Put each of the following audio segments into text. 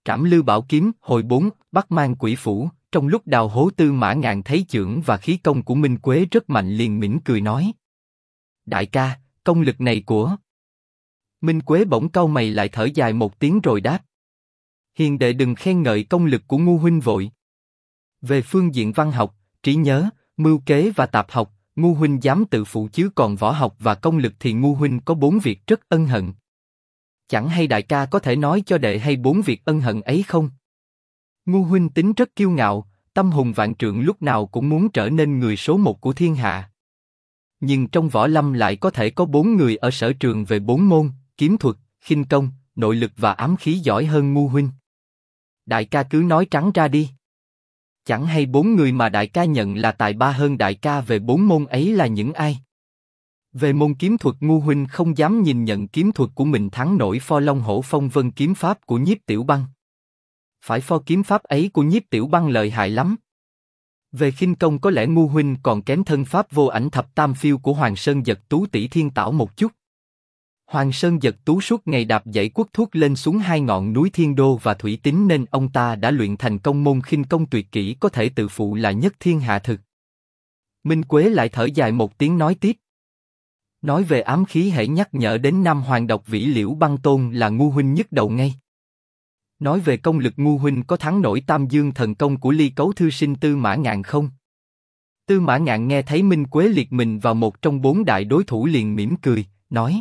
Trảm Lư Bảo Kiếm hồi 4, Bắc Mang Quỷ Phủ. Trong lúc đào hố, Tư Mã Ngạn thấy chưởng và khí công của Minh Quế rất mạnh, liền mỉm cười nói: đại ca, công lực này của... Minh Quế bỗng cau mày lại, thở dài một tiếng rồi đáp: hiền đệ đừng khen ngợi công lực của Ngu huynh vội. Về phương diện văn học, trí nhớ, mưu kế và tạp học, Ngu huynh dám tự phụ, chứ còn võ học và công lực thì Ngu huynh có 4 việc rất ân hận. Chẳng hay đại ca có thể nói cho đệ hay 4 việc ân hận ấy không? Ngu huynh tính rất kiêu ngạo, tâm hùng vạn trượng, lúc nào cũng muốn trở nên người số 1 của thiên hạ. Nhưng trong võ lâm lại có thể có 4 người ở sở trường về 4 môn, kiếm thuật, khinh công, nội lực và ám khí giỏi hơn Ngu huynh. Đại ca cứ nói trắng ra đi. Chẳng hay 4 người mà đại ca nhận là tài ba hơn đại ca về 4 môn ấy là những ai? Về môn kiếm thuật, Ngu huynh không dám nhìn nhận kiếm thuật của mình thắng nổi Pho Long Hổ Phong Vân kiếm pháp của Nhiếp Tiểu Băng. Phải pho kiếm pháp ấy của Nhiếp Tiểu Băng lợi hại lắm. Về khinh công có lẽ Ngu huynh còn kém thân pháp vô ảnh thập tam phiêu của Hoàng Sơn Giật Tú tỷ Thiên Tảo một chút. Hoàng Sơn Giật Tú suốt ngày đạp dãy quất thuốc lên xuống 2 ngọn núi Thiên Đô và Thủy Tín, nên ông ta đã luyện thành công môn khinh công tuyệt kỹ, có thể tự phụ là nhất thiên hạ thực. Minh Quế lại thở dài một tiếng nói tiếp: nói về ám khí, hễ nhắc nhở đến Nam Hoàng Độc Vĩ Liễu Băng Tôn là Ngu huynh nhức đầu ngay. Nói về công lực, Ngu huynh có thắng nổi Tam Dương thần công của Ly Cấu thư sinh Tư Mã Ngạn không? Tư Mã Ngạn nghe thấy Minh Quế liệt mình vào một trong 4 đại đối thủ, liền mỉm cười, nói: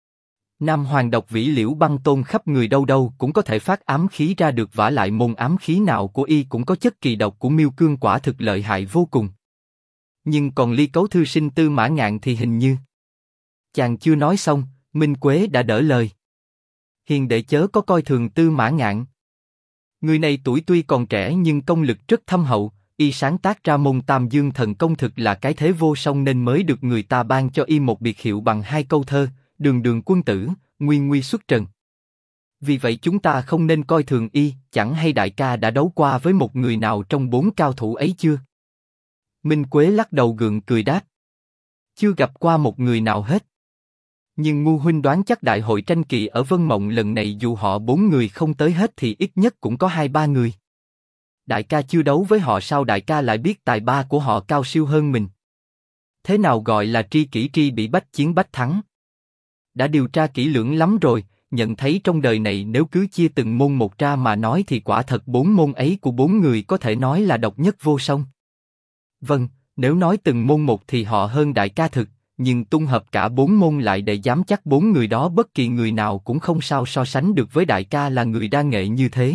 Nam Hoàng Độc Vĩ Liễu Băng Tôn khắp người đâu đâu cũng có thể phát ám khí ra được, vả lại môn ám khí nào của y cũng có chất kỳ độc của Miêu Cương, quả thực lợi hại vô cùng. Nhưng còn Ly Cấu thư sinh Tư Mã Ngạn thì hình như... Chàng chưa nói xong, Minh Quế đã đỡ lời: hiền đệ chớ có coi thường Tư Mã Ngạn. Người này tuổi tuy còn trẻ nhưng công lực rất thâm hậu, y sáng tác ra môn Tam Dương thần công thực là cái thế vô song, nên mới được người ta ban cho y một biệt hiệu bằng 2 câu thơ: đường đường quân tử, nguy nguy xuất trần. Vì vậy chúng ta không nên coi thường y. Chẳng hay đại ca đã đấu qua với một người nào trong 4 cao thủ ấy chưa? Minh Quế lắc đầu gượng cười đáp: chưa gặp qua một người nào hết. Nhưng Ngu huynh đoán chắc đại hội tranh kỳ ở Vân Mộng lần này dù họ 4 người không tới hết thì ít nhất cũng có 2-3 người. Đại ca chưa đấu với họ sao đại ca lại biết tài ba của họ cao siêu hơn mình? Thế nào gọi là tri kỷ tri bị, bách chiến bách thắng? Đã điều tra kỹ lưỡng lắm rồi, nhận thấy trong đời này nếu cứ chia từng môn một ra mà nói thì quả thật 4 môn ấy của 4 người có thể nói là độc nhất vô song. Vâng, nếu nói từng môn một thì họ hơn đại ca thực, nhưng tung hợp cả 4 môn lại để dám chắc 4 người đó bất kỳ người nào cũng không sao so sánh được với đại ca là người đa nghệ như thế.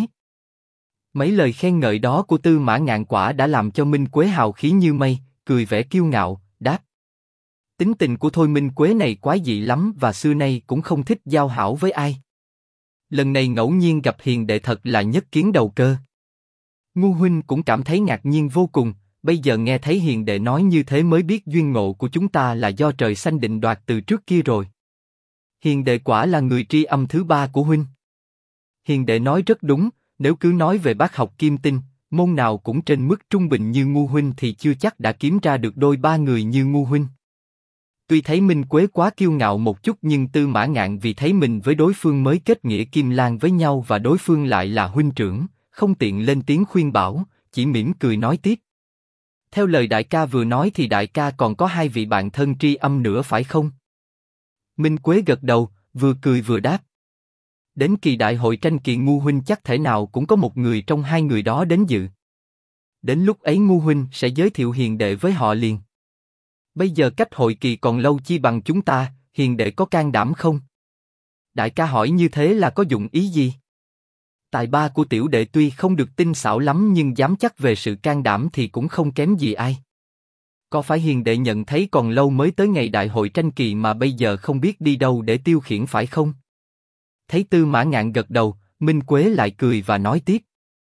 Mấy lời khen ngợi đó của Tư Mã Ngạn quả đã làm cho Minh Quế hào khí như mây, cười vẻ kiêu ngạo, đáp: tính tình của Thôi Minh Quế này quái dị lắm và xưa nay cũng không thích giao hảo với ai. Lần này ngẫu nhiên gặp hiền đệ thật là nhất kiến đầu cơ. Ngu huynh cũng cảm thấy ngạc nhiên vô cùng, bây giờ nghe thấy hiền đệ nói như thế mới biết duyên ngộ của chúng ta là do trời xanh định đoạt từ trước kia rồi. Hiền đệ quả là người tri âm thứ 3 của huynh. Hiền đệ nói rất đúng, nếu cứ nói về bác học kim tinh, môn nào cũng trên mức trung bình như Ngu huynh thì chưa chắc đã kiếm ra được 2-3 người như Ngu huynh. Tuy thấy Minh Quế quá kiêu ngạo một chút, nhưng Tư Mã Ngạn vì thấy mình với đối phương mới kết nghĩa kim lan với nhau và đối phương lại là huynh trưởng, không tiện lên tiếng khuyên bảo, chỉ mỉm cười nói tiếp: theo lời đại ca vừa nói thì đại ca còn có 2 vị bạn thân tri âm nữa phải không? Minh Quế gật đầu, vừa cười vừa đáp: đến kỳ đại hội tranh kỳ Ngu huynh chắc thể nào cũng có một người trong 2 người đó đến dự. Đến lúc ấy Ngu huynh sẽ giới thiệu hiền đệ với họ liền. Bây giờ cách hội kỳ còn lâu, chi bằng chúng ta, hiền đệ có can đảm không? Đại ca hỏi như thế là có dụng ý gì? Tài ba của tiểu đệ tuy không được tinh xảo lắm nhưng dám chắc về sự can đảm thì cũng không kém gì ai. Có phải hiền đệ nhận thấy còn lâu mới tới ngày đại hội tranh kỳ mà bây giờ không biết đi đâu để tiêu khiển phải không? Thấy Tư Mã Ngạn gật đầu, Minh Quế lại cười và nói tiếp: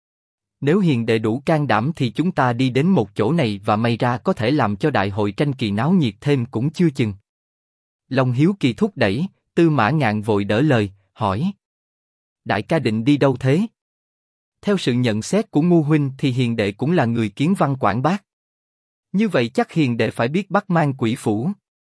nếu hiền đệ đủ can đảm thì chúng ta đi đến một chỗ này và may ra có thể làm cho đại hội tranh kỳ náo nhiệt thêm cũng chưa chừng. Lòng hiếu kỳ thúc đẩy, Tư Mã Ngạn vội đỡ lời, hỏi: đại ca định đi đâu thế? Theo sự nhận xét của Ngu huynh thì hiền đệ cũng là người kiến văn quảng bác. Như vậy chắc hiền đệ phải biết Bắc Mang Quỷ Phủ.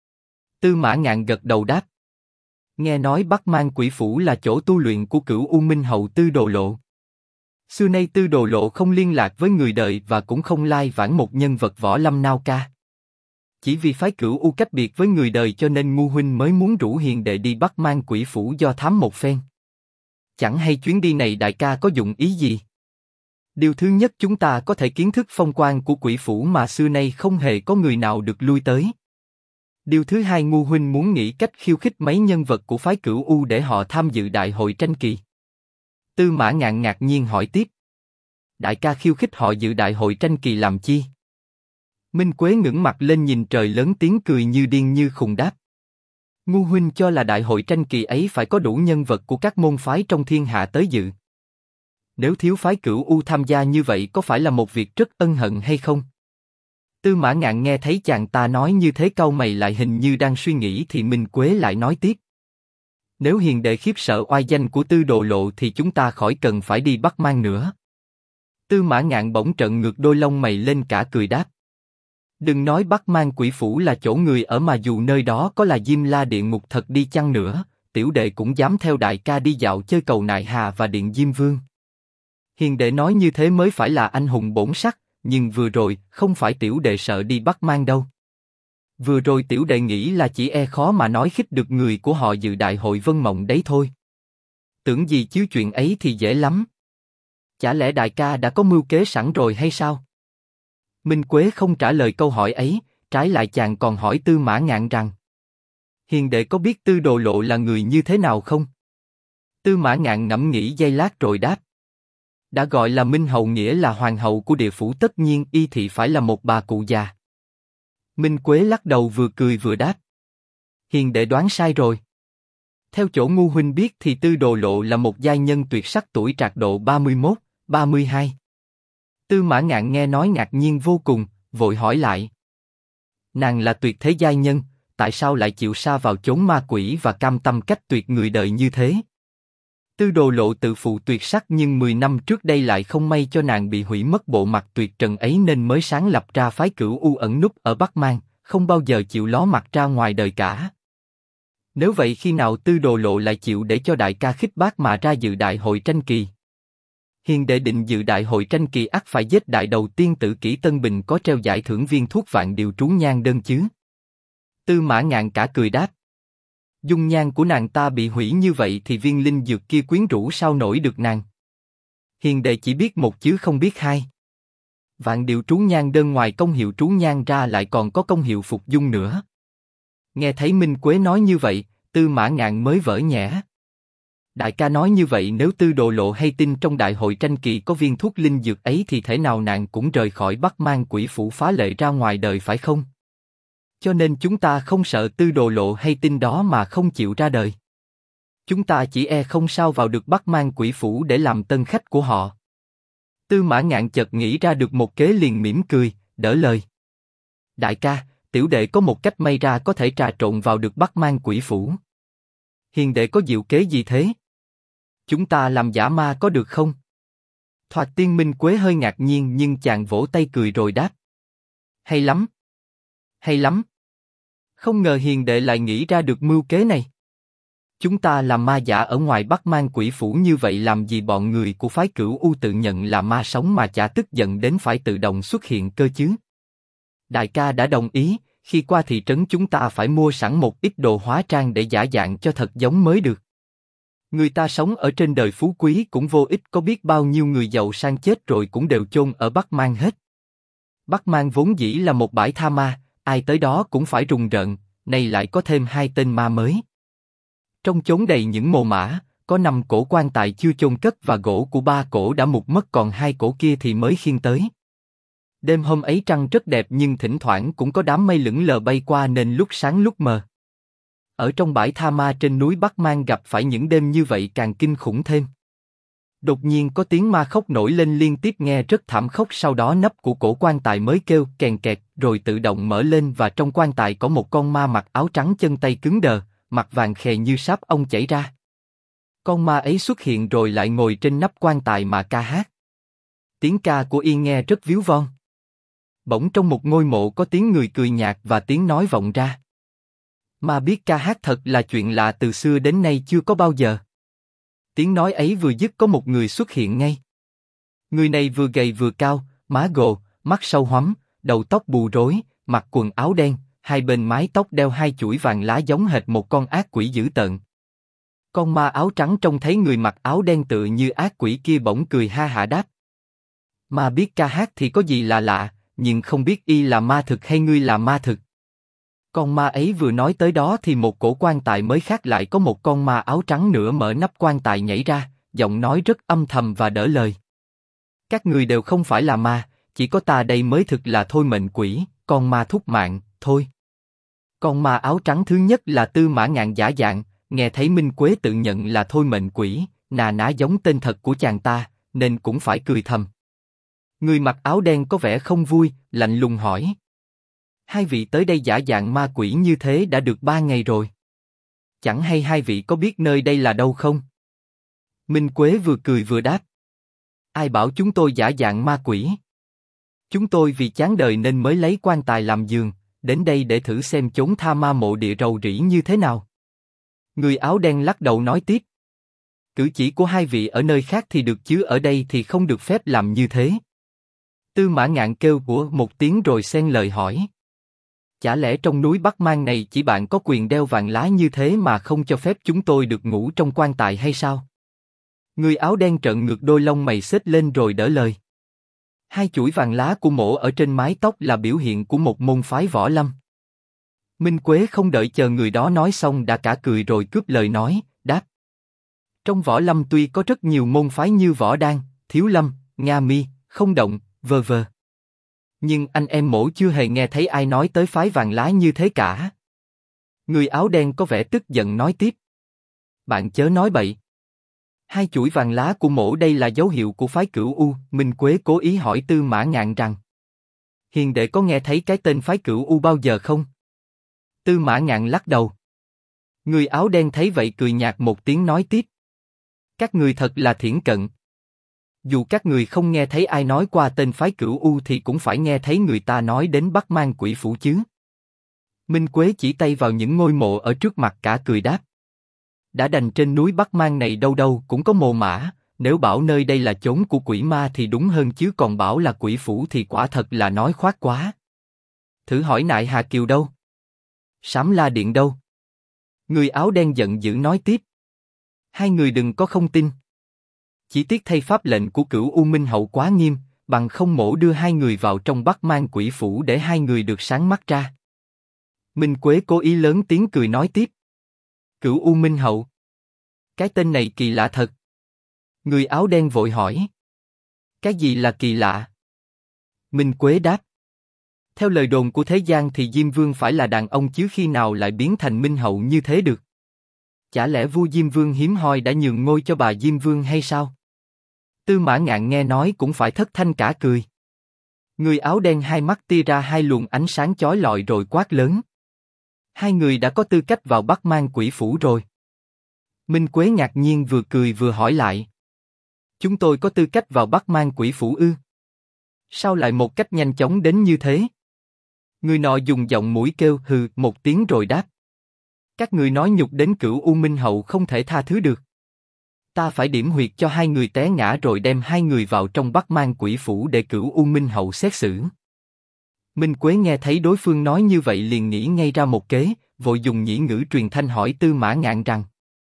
Tư Mã Ngạn gật đầu đáp: nghe nói Bắc Mang Quỷ Phủ là chỗ tu luyện của Cửu U Minh Hậu Tư Đồ Lộ. Xưa nay Tư Đồ Lộ không liên lạc với người đời và cũng không lai vãng một nhân vật võ lâm nào ca. Chỉ vì phái Cửu U cách biệt với người đời cho nên Ngu huynh mới muốn rủ hiền đệ đi Bắc Mang Quỷ Phủ do thám một phen. Chẳng hay chuyến đi này đại ca có dụng ý gì? Điều thứ nhất chúng ta có thể kiến thức phong quang của Quỷ Phủ mà xưa nay không hề có người nào được lui tới. Điều thứ hai Ngu huynh muốn nghĩ cách khiêu khích mấy nhân vật của phái Cửu U để họ tham dự đại hội tranh kỳ. Tư Mã Ngạn ngạc nhiên hỏi tiếp. Đại ca khiêu khích họ dự đại hội tranh kỳ làm chi? Minh Quế ngẩng mặt lên nhìn trời lớn tiếng cười như điên như khùng đáp. Ngu huynh cho là đại hội tranh kỳ ấy phải có đủ nhân vật của các môn phái trong thiên hạ tới dự. Nếu thiếu phái Cửu U tham gia như vậy có phải là một việc rất ân hận hay không? Tư Mã Ngạn nghe thấy chàng ta nói như thế cau mày lại hình như đang suy nghĩ thì Minh Quế lại nói tiếp. Nếu hiền đệ khiếp sợ oai danh của Tư Đồ Lộ thì chúng ta khỏi cần phải đi Bắc Mang nữa. Tư Mã Ngạn bỗng trợn ngược đôi lông mày lên cả cười đáp. Đừng nói Bắc Mang Quỷ Phủ là chỗ người ở mà dù nơi đó có là Diêm La Địa Ngục thật đi chăng nữa, tiểu đệ cũng dám theo đại ca đi dạo chơi cầu Nại Hà và Điện Diêm Vương. Hiền đệ nói như thế mới phải là anh hùng bổn sắc, nhưng vừa rồi không phải tiểu đệ sợ đi Bắc Mang đâu. Vừa rồi tiểu đệ nghĩ là chỉ e khó mà nói khích được người của họ dự đại hội Vân Mộng đấy thôi. Tưởng gì chứ chuyện ấy thì dễ lắm. Chả lẽ đại ca đã có mưu kế sẵn rồi hay sao? Minh Quế không trả lời câu hỏi ấy, trái lại chàng còn hỏi Tư Mã Ngạn rằng: Hiền đệ có biết Tư Đồ Lộ là người như thế nào không? Tư Mã Ngạn ngẫm nghĩ giây lát rồi đáp: Đã gọi là Minh Hầu nghĩa là hoàng hậu của địa phủ tất nhiên y thị phải là một bà cụ già. Minh Quế lắc đầu vừa cười vừa đáp: Hiền đệ đoán sai rồi. Theo chỗ Ngu huynh biết thì Tư Đồ Lộ là một giai nhân tuyệt sắc tuổi trạc độ 31, 32. Tư Mã Ngạn nghe nói ngạc nhiên vô cùng, vội hỏi lại. Nàng là tuyệt thế giai nhân, tại sao lại chịu sa vào chốn ma quỷ và cam tâm cách tuyệt người đời như thế? Tư Đồ Lộ tự phụ tuyệt sắc nhưng 10 năm trước đây lại không may cho nàng bị hủy mất bộ mặt tuyệt trần ấy nên mới sáng lập ra phái Cửu U ẩn núp ở Bắc Mang, không bao giờ chịu ló mặt ra ngoài đời cả. Nếu vậy khi nào Tư Đồ Lộ lại chịu để cho đại ca khích bác mà ra dự đại hội tranh kỳ? Hiền đệ định dự đại hội tranh kỳ ắt phải giết đại đầu tiên tử Kỷ Tân Bình có treo giải thưởng viên thuốc vạn điều trú nhan đơn chứ? Tư Mã Ngạn cả cười đáp. Dung nhan của nàng ta bị hủy như vậy thì viên linh dược kia quyến rũ sao nổi được nàng? Hiền đệ chỉ biết một chứ không biết hai. Vạn điều trú nhan đơn ngoài công hiệu trú nhan ra lại còn có công hiệu phục dung nữa. Nghe thấy Minh Quế nói như vậy, Tư Mã Ngạn mới vỡ nhẽ. Đại ca nói như vậy nếu Tư Đồ Lộ hay tin trong đại hội tranh kỳ có viên thuốc linh dược ấy thì thể nào nàng cũng rời khỏi Bắc Mang Quỷ Phủ phá lệ ra ngoài đời phải không? Cho nên chúng ta không sợ Tư Đồ Lộ hay tin đó mà không chịu ra đời. Chúng ta chỉ e không sao vào được Bắc Mang Quỷ Phủ để làm tân khách của họ. Tư Mã Ngạn chợt nghĩ ra được một kế liền mỉm cười, đỡ lời. Đại ca, tiểu đệ có một cách may ra có thể trà trộn vào được Bắc Mang Quỷ Phủ. Hiền đệ có diệu kế gì thế? Chúng ta làm giả ma có được không? Thoạt tiên Minh Quế hơi ngạc nhiên nhưng chàng vỗ tay cười rồi đáp. Hay lắm. Hay lắm. Không ngờ hiền đệ lại nghĩ ra được mưu kế này. Chúng ta làm ma giả ở ngoài Bắc Mang Quỷ Phủ như vậy làm gì bọn người của phái Cửu U tự nhận là ma sống mà chả tức giận đến phải tự động xuất hiện cơ chứ? Đại ca đã đồng ý, khi qua thị trấn chúng ta phải mua sẵn một ít đồ hóa trang để giả dạng cho thật giống mới được. Người ta sống ở trên đời phú quý cũng vô ích có biết bao nhiêu người giàu sang chết rồi cũng đều chôn ở Bắc Mang hết. Bắc Mang vốn dĩ là một bãi tha ma, ai tới đó cũng phải rùng rợn, nay lại có thêm 2 tên ma mới. Trong chốn đầy những mồ mả, có 5 cổ quan tài chưa chôn cất và gỗ của 3 cổ đã mục mất còn 2 cổ kia thì mới khiêng tới. Đêm hôm ấy trăng rất đẹp nhưng thỉnh thoảng cũng có đám mây lững lờ bay qua nên lúc sáng lúc mờ. Ở trong bãi tha ma trên núi Bắc Mang gặp phải những đêm như vậy càng kinh khủng thêm. Đột nhiên có tiếng ma khóc nổi lên liên tiếp nghe rất thảm khốc sau đó nắp của cổ quan tài mới kêu kèn kẹt rồi tự động mở lên và trong quan tài có một con ma mặc áo trắng chân tay cứng đờ, mặt vàng khè như sáp ong chảy ra. Con ma ấy xuất hiện rồi lại ngồi trên nắp quan tài mà ca hát. Tiếng ca của y nghe rất víu von. Bỗng trong một ngôi mộ có tiếng người cười nhạt và tiếng nói vọng ra. Ma biết ca hát thật là chuyện lạ từ xưa đến nay chưa có bao giờ. Tiếng nói ấy vừa dứt có một người xuất hiện ngay. Người này vừa gầy vừa cao, má gồ, mắt sâu hoắm, đầu tóc bù rối, mặc quần áo đen, hai bên mái tóc đeo hai chuỗi vàng lá giống hệt một con ác quỷ dữ tợn. Con ma áo trắng trông thấy người mặc áo đen tựa như ác quỷ kia bỗng cười ha hả đáp. Ma biết ca hát thì có gì là lạ, nhưng không biết y là ma thực hay ngươi là ma thực. Con ma ấy vừa nói tới đó thì một cổ quan tài mới khác lại có một con ma áo trắng nữa mở nắp quan tài nhảy ra, giọng nói rất âm thầm và đỡ lời. Các người đều không phải là ma, chỉ có ta đây mới thực là thôi mệnh quỷ, con ma thúc mạng, thôi. Con ma áo trắng thứ nhất là Tư Mã Ngạn giả dạng, nghe thấy Minh Quế tự nhận là thôi mệnh quỷ, nà ná giống tên thật của chàng ta, nên cũng phải cười thầm. Người mặc áo đen có vẻ không vui, lạnh lùng hỏi. Hai vị tới đây giả dạng ma quỷ như thế đã được 3 ngày rồi. Chẳng hay hai vị có biết nơi đây là đâu không? Minh Quế vừa cười vừa đáp. Ai bảo chúng tôi giả dạng ma quỷ? Chúng tôi vì chán đời nên mới lấy quan tài làm giường, đến đây để thử xem chốn tha ma mộ địa rầu rĩ như thế nào. Người áo đen lắc đầu nói tiếp. Cử chỉ của hai vị ở nơi khác thì được chứ ở đây thì không được phép làm như thế. Tư Mã Ngạn kêu của một tiếng rồi xen lời hỏi. Chả lẽ trong núi Bắc Mang này chỉ bạn có quyền đeo vàng lá như thế mà không cho phép chúng tôi được ngủ trong quan tài hay sao? Người áo đen trợn ngược đôi lông mày xếch lên rồi đỡ lời. Hai chuỗi vàng lá của mổ ở trên mái tóc là biểu hiện của một môn phái võ lâm. Minh Quế không đợi chờ người đó nói xong đã cả cười rồi cướp lời nói, đáp. Trong võ lâm tuy có rất nhiều môn phái như Võ Đan, Thiếu Lâm, Nga Mi, Không Động, v.v. Nhưng anh em mổ chưa hề nghe thấy ai nói tới phái vàng lá như thế cả. Người áo đen có vẻ tức giận nói tiếp. Bạn chớ nói bậy. Hai chuỗi vàng lá của mổ đây là dấu hiệu của phái Cửu U. Minh Quế cố ý hỏi Tư Mã Ngạn rằng. Hiền đệ có nghe thấy cái tên phái Cửu U bao giờ không? Tư Mã Ngạn lắc đầu. Người áo đen thấy vậy cười nhạt một tiếng nói tiếp. Các người thật là thiển cận. Dù các người không nghe thấy ai nói qua tên phái Cửu U thì cũng phải nghe thấy người ta nói đến Bắc Mang Quỷ Phủ chứ. Minh Quế chỉ tay vào những ngôi mộ ở trước mặt cả cười đáp. Đã đành trên núi Bắc Mang này đâu đâu cũng có mồ mả, nếu bảo nơi đây là chốn của quỷ ma thì đúng hơn chứ còn bảo là quỷ phủ thì quả thật là nói khoác quá. Thử hỏi Nại Hà Kiều đâu? Sám La Điện đâu? Người áo đen giận dữ nói tiếp. Hai người đừng có không tin. Chỉ tiếc thay pháp lệnh của Cửu U Minh Hậu quá nghiêm, bằng không mổ đưa hai người vào trong Bắc Mang Quỷ Phủ để hai người được sáng mắt ra. Minh Quế cố ý lớn tiếng cười nói tiếp. Cửu U Minh Hậu. Cái tên này kỳ lạ thật. Người áo đen vội hỏi. Cái gì là kỳ lạ? Minh Quế đáp. Theo lời đồn của thế gian thì Diêm Vương phải là đàn ông chứ khi nào lại biến thành Minh Hậu như thế được? Chả lẽ vua Diêm Vương hiếm hoi đã nhường ngôi cho bà Diêm Vương hay sao? Tư Mã Ngạn nghe nói cũng phải thất thanh cả cười. Người áo đen hai mắt tia ra hai luồng ánh sáng chói lọi rồi quát lớn. Hai người đã có tư cách vào Bắc Mang Quỷ Phủ rồi. Minh Quế ngạc nhiên vừa cười vừa hỏi lại. Chúng tôi có tư cách vào Bắc Mang Quỷ Phủ ư? Sao lại một cách nhanh chóng đến như thế? Người nọ dùng giọng mũi kêu hừ một tiếng rồi đáp. Các người nói nhục đến Cửu U Minh Hậu không thể tha thứ được. Ta phải điểm huyệt cho hai người té ngã rồi đem hai người vào trong Bắc Mang Quỷ Phủ để Cửu U Minh Hậu xét xử. Minh Quế nghe thấy đối phương nói như vậy liền nghĩ ngay ra một kế, vội dùng nhĩ ngữ truyền thanh hỏi Tư Mã Ngạn rằng.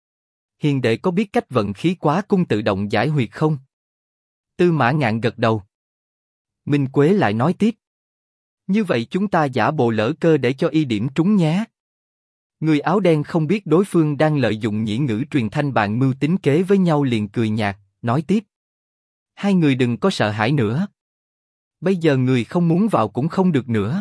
Hiền đệ có biết cách vận khí quá cung tự động giải huyệt không? Tư Mã Ngạn gật đầu. Minh Quế lại nói tiếp. Như vậy chúng ta giả bộ lỡ cơ để cho y điểm trúng nhé. Người áo đen không biết đối phương đang lợi dụng nhĩ ngữ truyền thanh bàn mưu tính kế với nhau liền cười nhạt, nói tiếp. Hai người đừng có sợ hãi nữa. Bây giờ người không muốn vào cũng không được nữa.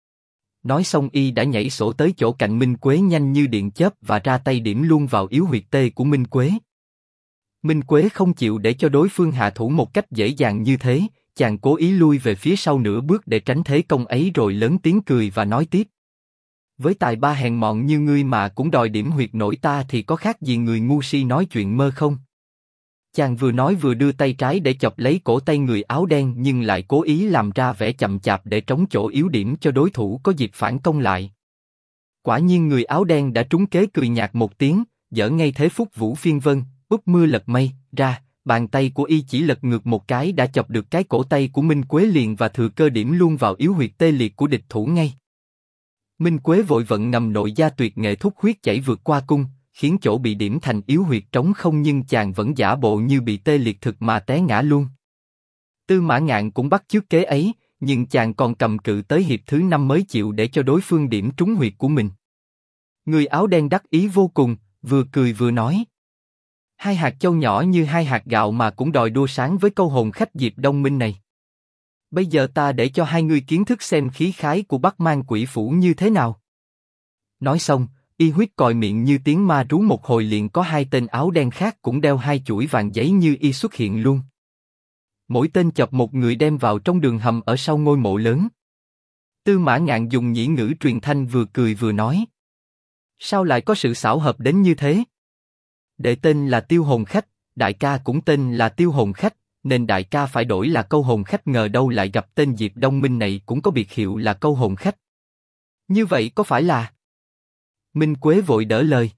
Nói xong y đã nhảy sổ tới chỗ cạnh Minh Quế nhanh như điện chớp và ra tay điểm luôn vào yếu huyệt tê của Minh Quế. Minh Quế không chịu để cho đối phương hạ thủ một cách dễ dàng như thế, chàng cố ý lui về phía sau nửa bước để tránh thế công ấy rồi lớn tiếng cười và nói tiếp. Với tài ba hèn mọn như ngươi mà cũng đòi điểm huyệt nổi ta thì có khác gì người ngu si nói chuyện mơ không? Chàng vừa nói vừa đưa tay trái để chọc lấy cổ tay người áo đen nhưng lại cố ý làm ra vẻ chậm chạp để trống chỗ yếu điểm cho đối thủ có dịp phản công lại. Quả nhiên người áo đen đã trúng kế cười nhạt một tiếng, giở ngay thế Phúc Vũ Phiên Vân, úp mưa lật mây, ra, Bàn tay của y chỉ lật ngược một cái đã chọc được cái cổ tay của Minh Quế liền và thừa cơ điểm luôn vào yếu huyệt tê liệt của địch thủ ngay. Minh Quế vội vận ngầm nội gia tuyệt nghệ thúc huyết chảy vượt qua cung, khiến chỗ bị điểm thành yếu huyệt trống không nhưng chàng vẫn giả bộ như bị tê liệt thực mà té ngã luôn. Tư Mã Ngạn cũng bắt chước kế ấy, nhưng chàng còn cầm cự tới hiệp thứ 5 mới chịu để cho đối phương điểm trúng huyệt của mình. Người áo đen đắc ý vô cùng, vừa cười vừa nói. Hai hạt châu nhỏ như hai hạt gạo mà cũng đòi đua sáng với câu hồn khách Diệp Đông Minh này. Bây giờ ta để cho hai người kiến thức xem khí khái của Bắc Mang Quỷ Phủ như thế nào. Nói xong, y huyết còi miệng như tiếng ma rú một hồi liền có hai tên áo đen khác cũng đeo hai chuỗi vàng giấy như y xuất hiện luôn. Mỗi tên chọc một người đem vào trong đường hầm ở sau ngôi mộ lớn. Tư Mã Ngạn dùng nhĩ ngữ truyền thanh vừa cười vừa nói. Sao lại có sự xảo hợp đến như thế? Đệ tên là Tiêu Hồn Khách, đại ca cũng tên là Tiêu Hồn Khách, nên đại ca phải đổi là Câu Hồn Khách, ngờ đâu lại gặp tên Diệp Đông Minh này cũng có biệt hiệu là Câu Hồn Khách. Như vậy có phải là... Minh Quế vội đỡ lời.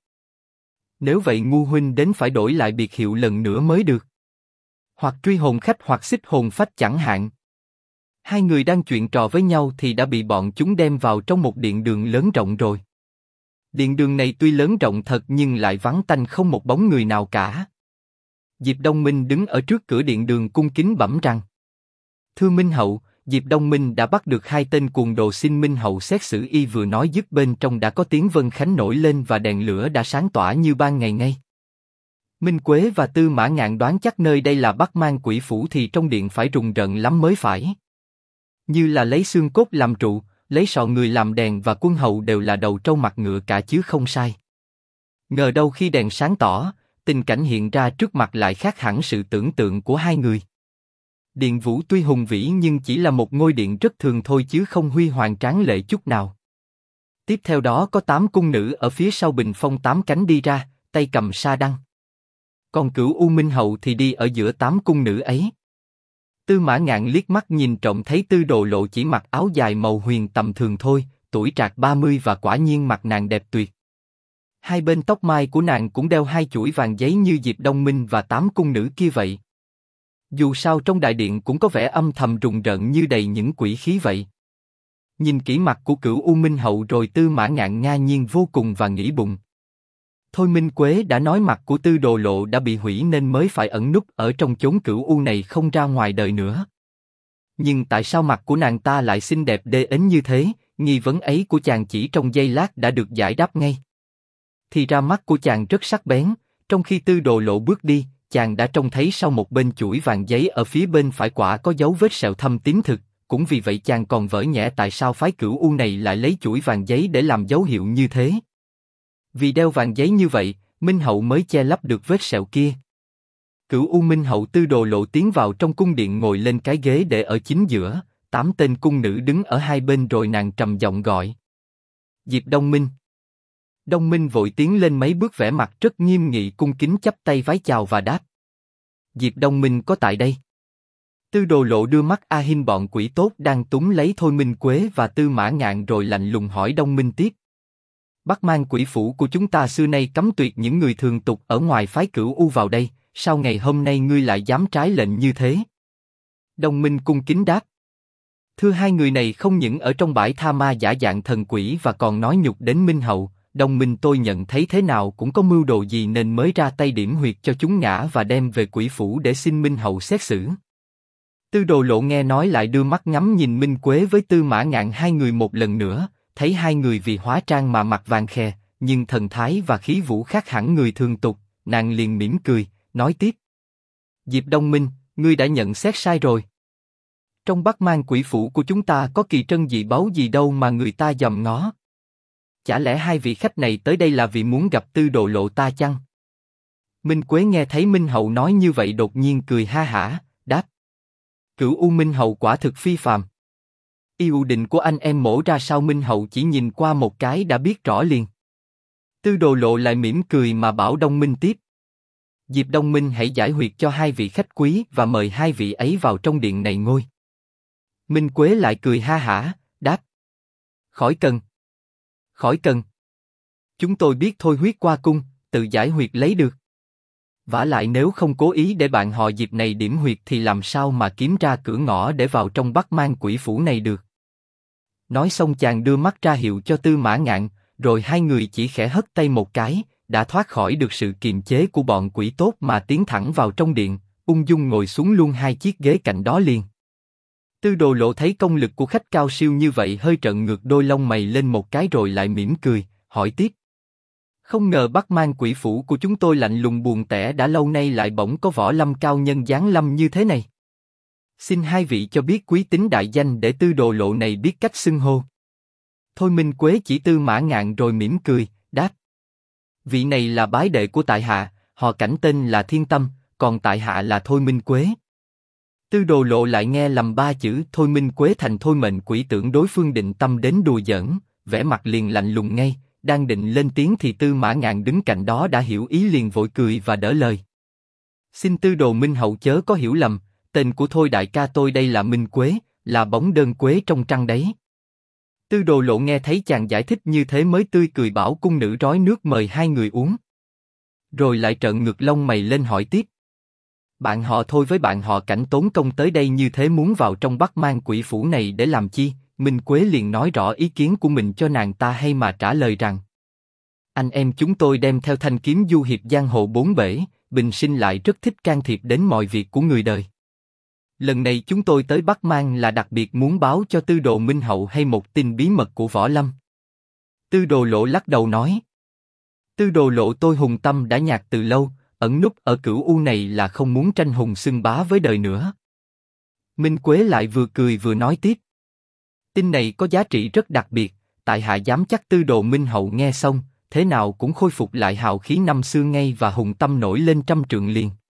Nếu vậy ngu huynh đến phải đổi lại biệt hiệu lần nữa mới được. Hoặc Truy Hồn Khách hoặc Xích Hồn Phách chẳng hạn. Hai người đang chuyện trò với nhau thì đã bị bọn chúng đem vào trong một điện đường lớn rộng rồi. Điện đường này tuy lớn rộng thật nhưng lại vắng tanh không một bóng người nào cả. Diệp Đông Minh đứng ở trước cửa điện đường cung kính bẩm rằng: Thưa Minh Hậu, Diệp Đông Minh đã bắt được hai tên cuồng đồ, xin Minh Hậu xét xử. Y vừa nói dứt bên trong đã có tiếng vân khánh nổi lên và đèn lửa đã sáng tỏa như ban ngày ngay. Minh Quế và Tư Mã Ngạn đoán chắc nơi đây là Bắc Mang Quỷ Phủ thì trong điện phải rùng rợn lắm mới phải. Như là lấy xương cốt làm trụ, lấy sọ người làm đèn và quân hầu đều là đầu trâu mặt ngựa cả chứ không sai. Ngờ đâu khi đèn sáng tỏ, tình cảnh hiện ra trước mặt lại khác hẳn sự tưởng tượng của hai người. Điện Vũ tuy hùng vĩ nhưng chỉ là một ngôi điện rất thường thôi chứ không huy hoàng tráng lệ chút nào. Tiếp theo đó có 8 cung nữ ở phía sau bình phong 8 cánh đi ra, tay cầm sa đăng. Còn Cửu U Minh Hậu thì đi ở giữa 8 cung nữ ấy. Tư Mã Ngạn liếc mắt nhìn trộm thấy Tư Đồ Lộ chỉ mặc áo dài màu huyền tầm thường thôi, tuổi trạc 30 và quả nhiên mặt nàng đẹp tuyệt. Hai bên tóc mai của nàng cũng đeo hai chuỗi vàng giấy như Diệp Đông Minh và 8 cung nữ kia vậy. Dù sao trong đại điện cũng có vẻ âm thầm rùng rợn như đầy những quỷ khí vậy. Nhìn kỹ mặt của Cửu U Minh Hậu rồi Tư Mã Ngạn ngạc nhiên vô cùng và nghĩ bụng. Thôi Minh Quế đã nói mặt của Tư Đồ Lộ đã bị hủy nên mới phải ẩn núp ở trong chốn Cửu U này không ra ngoài đời nữa. Nhưng tại sao mặt của nàng ta lại xinh đẹp đê ến như thế? Nghi vấn ấy của chàng chỉ trong giây lát đã được giải đáp ngay. Thì ra mắt của chàng rất sắc bén, trong khi Tư Đồ Lộ bước đi, chàng đã trông thấy sau một bên chuỗi vàng giấy ở phía bên phải quả có dấu vết sẹo thâm tím thực, cũng vì vậy chàng còn vỡ nhẽ tại sao phái Cửu U này lại lấy chuỗi vàng giấy để làm dấu hiệu như thế. Vì đeo vàng giấy như vậy, Minh Hậu mới che lấp được vết sẹo kia. Cửu U Minh Hậu Tư Đồ Lộ tiến vào trong cung điện ngồi lên cái ghế để ở chính giữa, 8 tên cung nữ đứng ở hai bên rồi nàng trầm giọng gọi. Diệp Đông Minh. Đông Minh vội tiến lên mấy bước vẻ mặt rất nghiêm nghị cung kính chắp tay vái chào và đáp. Diệp Đông Minh có tại đây. Tư Đồ Lộ đưa mắt A Hinh bọn quỷ tốt đang túm lấy Thôi Minh Quế và Tư Mã Ngạn rồi lạnh lùng hỏi Đông Minh tiếp. Bắc Mang Quỷ Phủ của chúng ta xưa nay cấm tuyệt những người thường tục ở ngoài phái Cửu U vào đây, sao ngày hôm nay ngươi lại dám trái lệnh như thế? Đông Minh cung kính đáp. Thưa hai người này không những ở trong bãi tha ma giả dạng thần quỷ và còn nói nhục đến Minh Hậu, Đông Minh tôi nhận thấy thế nào cũng có mưu đồ gì nên mới ra tay điểm huyệt cho chúng ngã và đem về Quỷ Phủ để xin Minh Hậu xét xử. Tư Đồ Lộ nghe nói lại đưa mắt ngắm nhìn Minh Quế với Tư Mã Ngạn hai người một lần nữa, thấy hai người vì hóa trang mà mặt vàng khè, nhưng thần thái và khí vũ khác hẳn người thường tục, nàng liền mỉm cười, nói tiếp. Diệp Đông Minh, ngươi đã nhận xét sai rồi. Trong Bắc Mang Quỷ Phủ của chúng ta có kỳ trân dị báu gì đâu mà người ta dòm ngó. Chả lẽ hai vị khách này tới đây là vì muốn gặp Tư Đồ Lộ ta chăng? Minh Quế nghe thấy Minh Hậu nói như vậy đột nhiên cười ha hả, đáp. Cửu U Minh Hậu quả thực phi phàm. Yêu định của anh em mổ ra sao Minh Hậu chỉ nhìn qua một cái đã biết rõ liền. Tư Đồ Lộ lại mỉm cười mà bảo Đông Minh tiếp. Diệp Đông Minh hãy giải huyệt cho hai vị khách quý và mời hai vị ấy vào trong điện này ngồi. Minh Quế lại cười ha hả, đáp. Khỏi cần. Khỏi cần. Chúng tôi biết thôi huyết qua cung, tự giải huyệt lấy được. Vả lại nếu không cố ý để bạn họ Diệp này điểm huyệt thì làm sao mà kiếm ra cửa ngõ để vào trong Bắc Mang Quỷ Phủ này được. Nói xong chàng đưa mắt ra hiệu cho Tư Mã Ngạn, rồi hai người chỉ khẽ hất tay một cái, đã thoát khỏi được sự kiềm chế của bọn quỷ tốt mà tiến thẳng vào trong điện, ung dung ngồi xuống luôn hai chiếc ghế cạnh đó liền. Tư Đồ Lộ thấy công lực của khách cao siêu như vậy hơi trợn ngược đôi lông mày lên một cái rồi lại mỉm cười, hỏi tiếp. Không ngờ Bắc Mang Quỷ Phủ của chúng tôi lạnh lùng buồn tẻ đã lâu nay lại bỗng có võ lâm cao nhân giáng lâm như thế này. Xin hai vị cho biết quý tính đại danh để Tư Đồ Lộ này biết cách xưng hô. Thôi Minh Quế chỉ Tư Mã Ngạn rồi mỉm cười, đáp. Vị này là bái đệ của tại hạ, họ Cảnh tên là Thiên Tâm, còn tại hạ là Thôi Minh Quế. Tư Đồ Lộ lại nghe lầm ba chữ Thôi Minh Quế thành Thôi Mệnh Quỷ, tưởng đối phương định tâm đến đùa giỡn, vẻ mặt liền lạnh lùng ngay, đang định lên tiếng thì Tư Mã Ngạn đứng cạnh đó đã hiểu ý liền vội cười và đỡ lời. Xin Tư Đồ Minh hậu chớ có hiểu lầm, tên của Thôi đại ca tôi đây là Minh Quế, là bóng đơn quế trong trăng đấy. Tư Đồ Lộ nghe thấy chàng giải thích như thế mới tươi cười bảo cung nữ rói nước mời hai người uống. Rồi lại trợn ngược lông mày lên hỏi tiếp. Bạn họ Thôi với bạn họ Cảnh tốn công tới đây như thế muốn vào trong Bắc Mang Quỷ Phủ này để làm chi? Minh Quế liền nói rõ ý kiến của mình cho nàng ta hay mà trả lời rằng. Anh em chúng tôi đem theo thanh kiếm du hiệp giang hồ bốn bể, bình sinh lại rất thích can thiệp đến mọi việc của người đời. Lần này chúng tôi tới Bắc Mang là đặc biệt muốn báo cho Tư Đồ Minh hậu hay một tin bí mật của võ lâm. Tư Đồ Lộ lắc đầu nói. Tư Đồ Lộ tôi hùng tâm đã nhạt từ lâu, ẩn núp ở Cửu U này là không muốn tranh hùng xưng bá với đời nữa. Minh Quế lại vừa cười vừa nói tiếp. Tin này có giá trị rất đặc biệt, tại hạ dám chắc Tư Đồ Minh hậu nghe xong, thế nào cũng khôi phục lại hào khí năm xưa ngay và hùng tâm nổi lên trăm trượng liền.